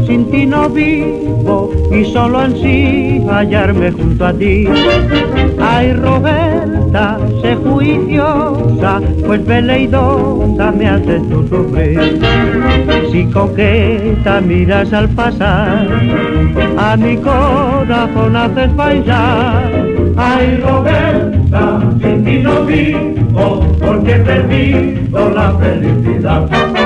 sin ti no vivo y solo ansí hallarme junto a ti. Ay, Roberta, sé juiciosa, pues veleidosa me haces tú sufrir. Si coqueta miras al pasar, a mi corazón haces bailar. Ay, Roberta, sin ti no vivo, porque he perdido la felicidad.